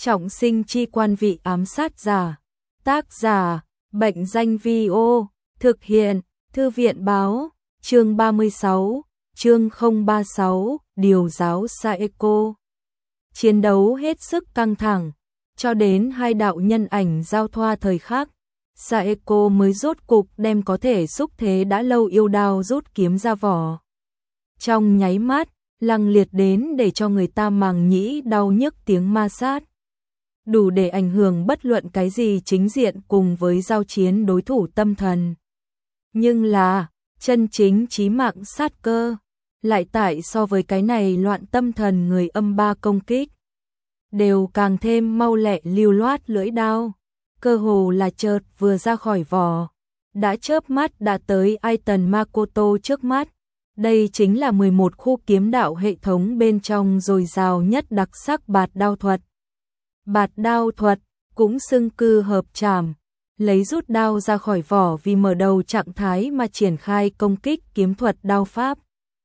Trọng sinh chi quan vị ám sát giả. Tác giả, Bệnh danh Vi-ô. Thực hiện, Thư viện báo. Chương 36, chương 036, điều giáo Saeko. Chiến đấu hết sức căng thẳng, cho đến hai đạo nhân ảnh giao thoa thời khắc, Saeko mới rốt cục đem có thể xúc thế đã lâu yêu đao rút kiếm ra vỏ. Trong nháy mắt, lăng liệt đến để cho người ta màng nhĩ đau nhức tiếng ma sát. Đủ để ảnh hưởng bất luận cái gì chính diện cùng với giao chiến đối thủ tâm thần. Nhưng là, chân chính chí mạng sát cơ, lại tại so với cái này loạn tâm thần người âm ba công kích. Đều càng thêm mau lẹ lưu loát lưỡi đao, cơ hồ là chợt vừa ra khỏi vỏ, đã chớp mắt đã tới Aiton Makoto trước mắt. Đây chính là 11 khu kiếm đạo hệ thống bên trong dồi dào nhất đặc sắc bạt đao thuật. Bạt đao thuật, cũng xưng cư hợp trảm, lấy rút đao ra khỏi vỏ vì mở đầu trạng thái mà triển khai công kích kiếm thuật đao pháp.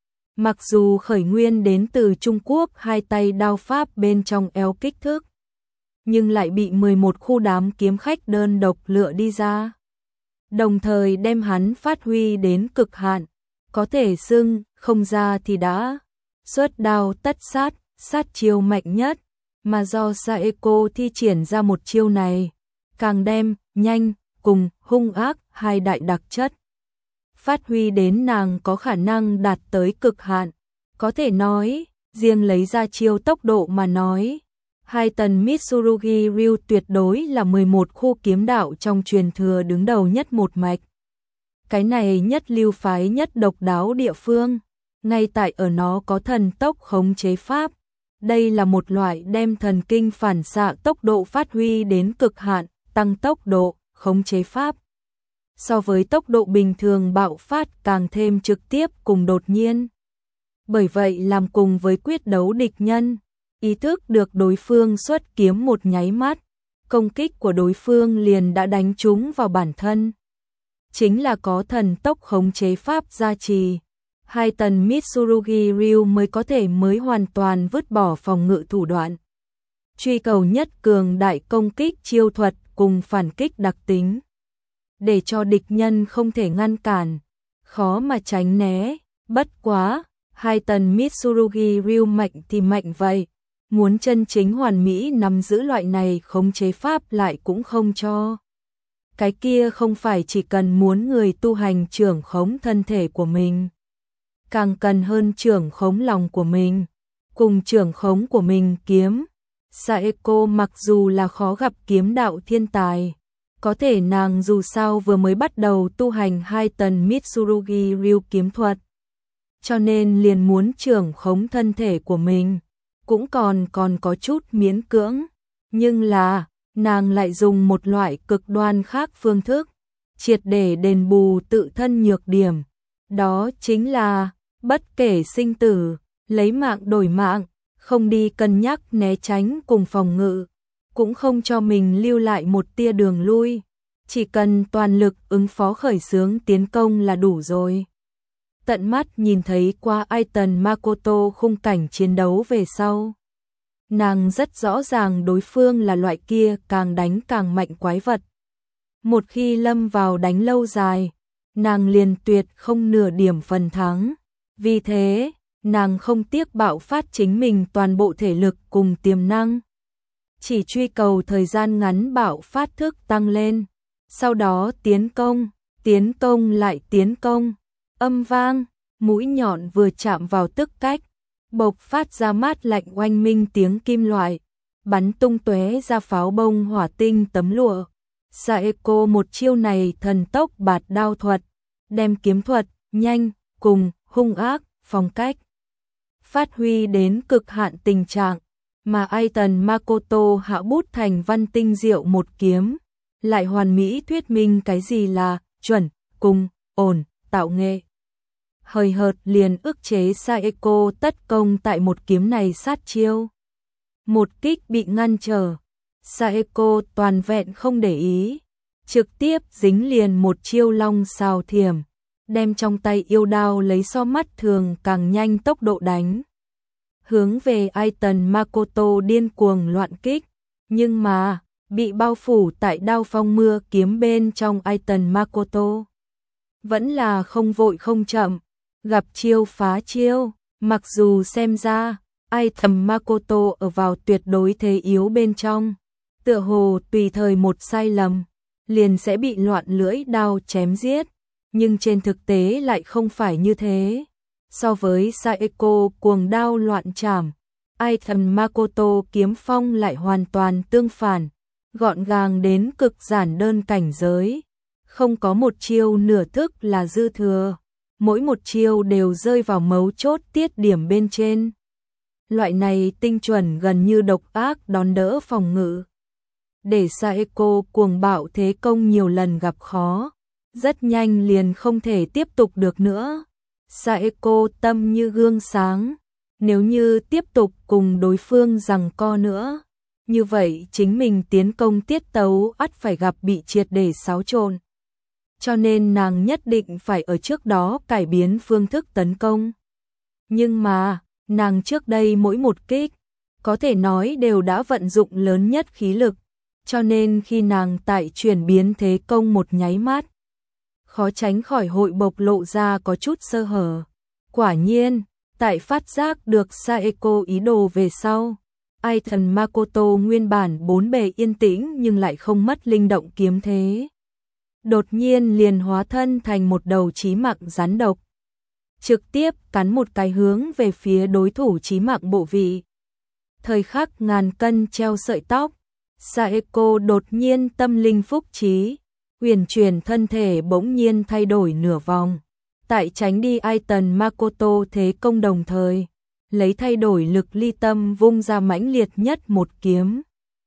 Mặc dù khởi nguyên đến từ Trung Quốc hai tay đao pháp bên trong eo kích thước, nhưng lại bị 11 khu đám kiếm khách đơn độc lựa đi ra. Đồng thời đem hắn phát huy đến cực hạn, có thể xưng, không ra thì đã. Xuất đao tất sát, sát chiêu mạnh nhất, mà do Saeko thi triển ra một chiêu này, càng đem, nhanh, cùng, hung ác, hai đại đặc chất. Phát huy đến nàng có khả năng đạt tới cực hạn, có thể nói, riêng lấy ra chiêu tốc độ mà nói. Aiton Mitsurugi Ryu tuyệt đối là 11 khu kiếm đạo trong truyền thừa đứng đầu nhất một mạch. Cái này nhất lưu phái nhất độc đáo địa phương, ngay tại ở nó có thần tốc khống chế pháp. Đây là một loại đem thần kinh phản xạ tốc độ phát huy đến cực hạn, tăng tốc độ, khống chế pháp. So với tốc độ bình thường bạo phát càng thêm trực tiếp cùng đột nhiên. Bởi vậy làm cùng với quyết đấu địch nhân, ý thức được đối phương xuất kiếm một nháy mắt, công kích của đối phương liền đã đánh trúng vào bản thân. Chính là có thần tốc khống chế pháp gia trì, Aiton Mitsurugi Ryu mới hoàn toàn vứt bỏ phòng ngự thủ đoạn. Truy cầu nhất cường đại công kích chiêu thuật cùng phản kích đặc tính. Để cho địch nhân không thể ngăn cản, khó mà tránh né, bất quá, Aiton Mitsurugi Ryu mạnh thì mạnh vậy, muốn chân chính hoàn mỹ nắm giữ loại này khống chế pháp lại cũng không cho. Cái kia không phải chỉ cần muốn người tu hành trưởng khống thân thể của mình, càng cần hơn trưởng khống lòng của mình, cùng trưởng khống của mình kiếm. Saeko mặc dù là khó gặp kiếm đạo thiên tài, có thể nàng dù sao vừa mới bắt đầu tu hành Aiton Mitsurugi Ryu kiếm thuật, cho nên liền muốn trưởng khống thân thể của mình, cũng còn có chút miễn cưỡng, nhưng là, nàng lại dùng một loại cực đoan khác phương thức, triệt để đền bù tự thân nhược điểm, đó chính là, bất kể sinh tử, lấy mạng đổi mạng, không đi cân nhắc né tránh cùng phòng ngự, cũng không cho mình lưu lại một tia đường lui, chỉ cần toàn lực ứng phó khởi xướng tiến công là đủ rồi. Tận mắt nhìn thấy qua Aiton Makoto khung cảnh chiến đấu về sau, nàng rất rõ ràng đối phương là loại kia càng đánh càng mạnh quái vật. Một khi lâm vào đánh lâu dài, nàng liền tuyệt không nửa điểm phần thắng. Vì thế, nàng không tiếc bạo phát chính mình toàn bộ thể lực cùng tiềm năng. Chỉ truy cầu thời gian ngắn bạo phát thức tăng lên, sau đó tiến công lại tiến công. Âm vang, mũi nhọn vừa chạm vào tức cách, bộc phát ra mát lạnh oanh minh tiếng kim loại, bắn tung tóe ra pháo bông hỏa tinh tấm lụa. Saeko một chiêu này thần tốc bạt đao thuật, đem kiếm thuật, nhanh, cùng, hung ác, phong cách phát huy đến cực hạn tình trạng, mà Aiton Makoto hạ bút thành văn tinh diệu một kiếm, lại hoàn mỹ thuyết minh cái gì là chuẩn, cùng, ổn, tạo nghệ. Hời hợt liền ức chế Saeko tất công tại một kiếm này sát chiêu. Một kích bị ngăn trở, Saeko toàn vẹn không để ý, trực tiếp dính liền một chiêu long xào thiểm, đem trong tay yêu đao lấy so mắt thường càng nhanh tốc độ đánh. Hướng về Aiton Makoto điên cuồng loạn kích, Nhưng mà, bị bao phủ tại đao phong mưa kiếm bên trong Aiton Makoto. Vẫn là không vội không chậm, gặp chiêu phá chiêu, mặc dù xem ra, Aiton Makoto ở vào tuyệt đối thế yếu bên trong. Tựa hồ tùy thời một sai lầm, liền sẽ bị loạn lưỡi đao chém giết, nhưng trên thực tế lại không phải như thế. So với Saeko cuồng đao loạn trảm, Aiton Makoto kiếm phong lại hoàn toàn tương phản, gọn gàng đến cực giản đơn cảnh giới. Không có một chiêu nửa thức là dư thừa, mỗi một chiêu đều rơi vào mấu chốt tiết điểm bên trên. Loại này tinh chuẩn gần như độc ác đón đỡ phòng ngự. Để Saeko cuồng bạo thế công nhiều lần gặp khó, rất nhanh liền không thể tiếp tục được nữa. Saeko tâm như gương sáng, nếu như tiếp tục cùng đối phương giằng co nữa, như vậy chính mình tiến công tiết tấu ắt phải gặp bị triệt để xáo trộn. Cho nên nàng nhất định phải ở trước đó cải biến phương thức tấn công. Nhưng mà, nàng trước đây mỗi một kích, có thể nói đều đã vận dụng lớn nhất khí lực, cho nên khi nàng tại chuyển biến thế công một nháy mắt, khó tránh khỏi hội bộc lộ ra có chút sơ hở. Quả nhiên, tại phát giác được Saeko ý đồ về sau, Aiton Makoto nguyên bản bốn bề yên tĩnh nhưng lại không mất linh động kiếm thế. Đột nhiên liền hóa thân thành một đầu chí mạng rắn độc, trực tiếp cắn một cái hướng về phía đối thủ chí mạng bộ vị. Thời khắc ngàn cân treo sợi tóc, Saeko đột nhiên tâm linh phúc trí, huyền chuyển thân thể bỗng nhiên thay đổi nửa vòng, tại tránh đi Aiton Makoto thế công đồng thời, lấy thay đổi lực ly tâm vung ra mãnh liệt nhất một kiếm.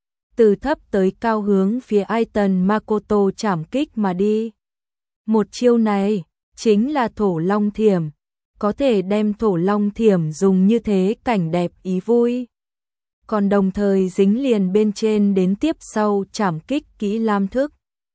Từ thấp tới cao hướng phía Aiton Makoto chảm kích mà đi. Một chiêu này, chính là thổ long thiểm, có thể đem thổ long thiểm dùng như thế cảnh đẹp ý vui. Còn đồng thời dính liền bên trên đến tiếp sau chảm kích kỹ lam thức.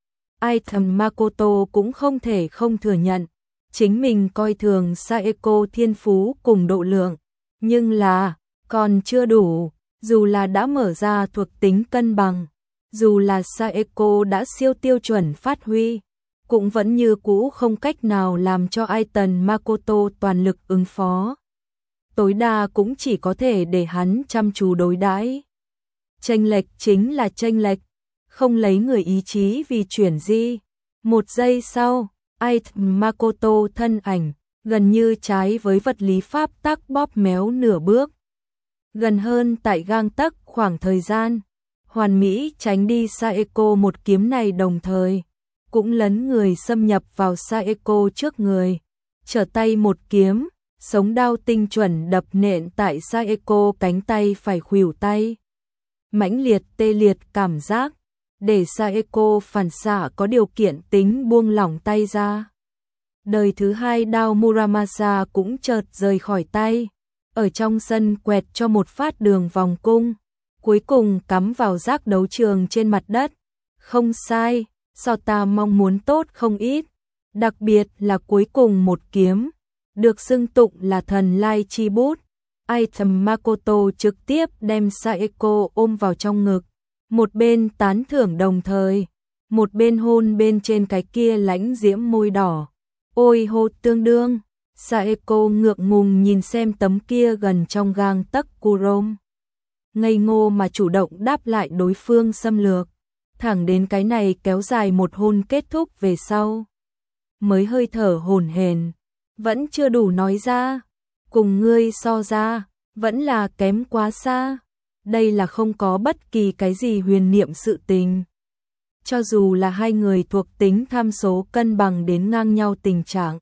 Aiton Makoto cũng không thể không thừa nhận, chính mình coi thường Saeko thiên phú cùng độ lượng, nhưng là, còn chưa đủ, dù là đã mở ra thuộc tính cân bằng, dù là Saeko đã siêu tiêu chuẩn phát huy, cũng vẫn như cũ không cách nào làm cho Aiton Makoto toàn lực ứng phó. Tối đa cũng chỉ có thể để hắn chăm chú đối đãi. Chênh lệch chính là chênh lệch, không lấy người ý chí vì chuyển di. Một giây sau, Aiton Makoto thân ảnh, gần như trái với vật lý pháp tắc bóp méo nửa bước. Gần hơn tại gang tấc khoảng thời gian, hoàn mỹ tránh đi Saeko một kiếm này đồng thời, cũng lấn người xâm nhập vào Saeko trước người, trở tay một kiếm, sống đao tinh chuẩn đập nện tại Saeko cánh tay phải khuỷu tay. Mãnh liệt tê liệt cảm giác, để Saeko phản xạ có điều kiện tính buông lỏng tay ra. Đời thứ hai đao Muramasa cũng chợt rời khỏi tay, ở trong sân quẹt cho một phát đường vòng cung, cuối cùng cắm vào rác đấu trường trên mặt đất. Không sai, so ta mong muốn tốt không ít, đặc biệt là cuối cùng một kiếm, được xưng tụng là thần lai chi bút. Aiton Makoto trực tiếp đem Saeko ôm vào trong ngực, một bên tán thưởng đồng thời, một bên hôn bên trên cái kia lãnh diễm môi đỏ. Ôi hô tương đương, Saeko ngượng ngùng nhìn xem tấm kia gần trong gang tấc Kurom. Ngây ngô mà chủ động đáp lại đối phương xâm lược, thẳng đến cái này kéo dài một hôn kết thúc về sau. Mới hơi thở hổn hển, vẫn chưa đủ nói ra, cùng ngươi so ra, vẫn là kém quá xa. Đây là không có bất kỳ cái gì huyền niệm sự tình. Cho dù là hai người thuộc tính tham số cân bằng đến ngang nhau tình trạng,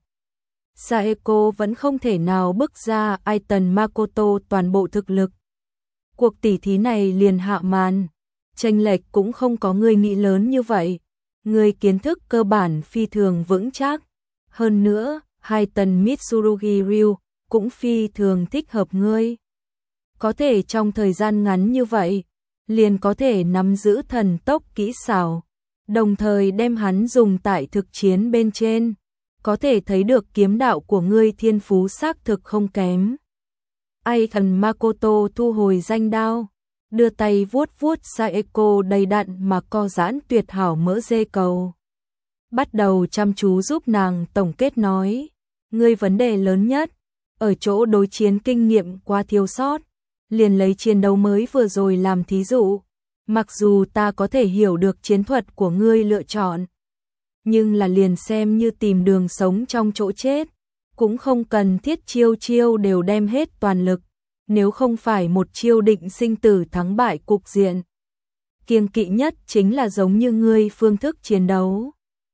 Saeko vẫn không thể nào bức ra Aiton Makoto toàn bộ thực lực. Cuộc tỉ thí này liền hạ màn, chênh lệch cũng không có người nghĩ lớn như vậy. Người kiến thức cơ bản phi thường vững chắc. Hơn nữa, Aiton Mitsurugi Ryu cũng phi thường thích hợp ngươi. Có thể trong thời gian ngắn như vậy, liền có thể nắm giữ thần tốc kỹ xảo, đồng thời đem hắn dùng tại thực chiến bên trên, có thể thấy được kiếm đạo của ngươi thiên phú xác thực không kém. Aiton Makoto thu hồi danh đao, đưa tay vuốt vuốt Saeko đầy đặn mà co giãn tuyệt hảo mỡ dê cầu. Bắt đầu chăm chú giúp nàng tổng kết nói, ngươi vấn đề lớn nhất, ở chỗ đối chiến kinh nghiệm quá thiếu sót, liền lấy chiến đấu mới vừa rồi làm thí dụ, mặc dù ta có thể hiểu được chiến thuật của ngươi lựa chọn, nhưng là liền xem như tìm đường sống trong chỗ chết, cũng không cần thiết chiêu chiêu đều đem hết toàn lực, nếu không phải một chiêu định sinh tử thắng bại cục diện. Kiêng kỵ nhất chính là giống như ngươi phương thức chiến đấu.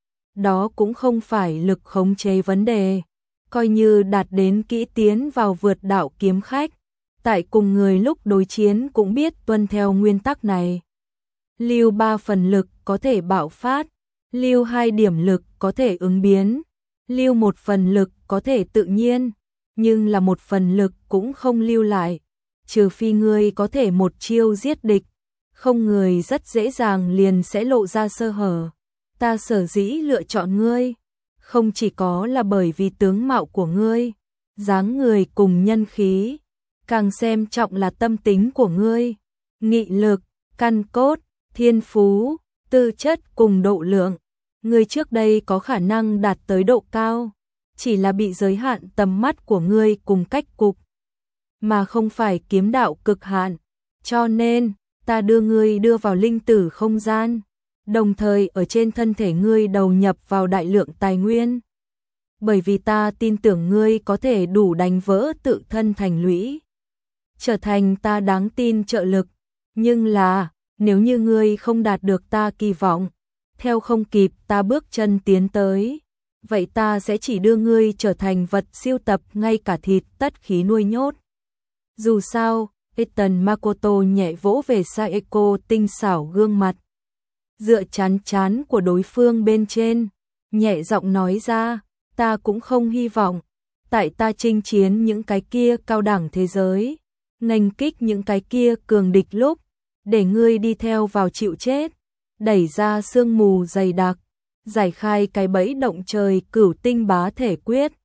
Đó cũng không phải lực khống chế vấn đề, coi như đạt đến kỹ tiến vào vượt đạo kiếm khách, tại cùng người lúc đối chiến cũng biết tuân theo nguyên tắc này. Lưu 3 phần lực có thể bạo phát, lưu 2 điểm lực có thể ứng biến, lưu 1 phần lực có thể tự nhiên, nhưng là 1 phần lực cũng không lưu lại, trừ phi ngươi có thể một chiêu giết địch, không người rất dễ dàng liền sẽ lộ ra sơ hở. Ta sở dĩ lựa chọn ngươi, không chỉ có là bởi vì tướng mạo của ngươi, dáng người cùng nhân khí, càng xem trọng là tâm tính của ngươi, nghị lực, căn cốt, thiên phú, tư chất cùng độ lượng. Ngươi trước đây có khả năng đạt tới độ cao, chỉ là bị giới hạn tầm mắt của ngươi cùng cách cục, mà không phải kiếm đạo cực hạn, cho nên ta đưa ngươi đưa vào linh tử không gian, đồng thời ở trên thân thể ngươi đầu nhập vào đại lượng tài nguyên. Bởi vì ta tin tưởng ngươi có thể đủ đánh vỡ tự thân thành lũy, trở thành ta đáng tin trợ lực, nhưng là, nếu như ngươi không đạt được ta kỳ vọng, theo không kịp ta bước chân tiến tới, vậy ta sẽ chỉ đưa ngươi trở thành vật siêu tập ngay cả thịt tất khí nuôi nhốt. Dù sao, Ethan Makoto nhẹ vỗ về Saeko tinh xảo gương mặt, dựa chán chán của đối phương bên trên, nhẹ giọng nói ra, ta cũng không hy vọng, tại ta chinh chiến những cái kia cao đẳng thế giới, nghênh kích những cái kia cường địch lúc, để ngươi đi theo vào chịu chết, đẩy ra sương mù dày đặc, giải khai cái bẫy động trời cửu tinh bá thể quyết.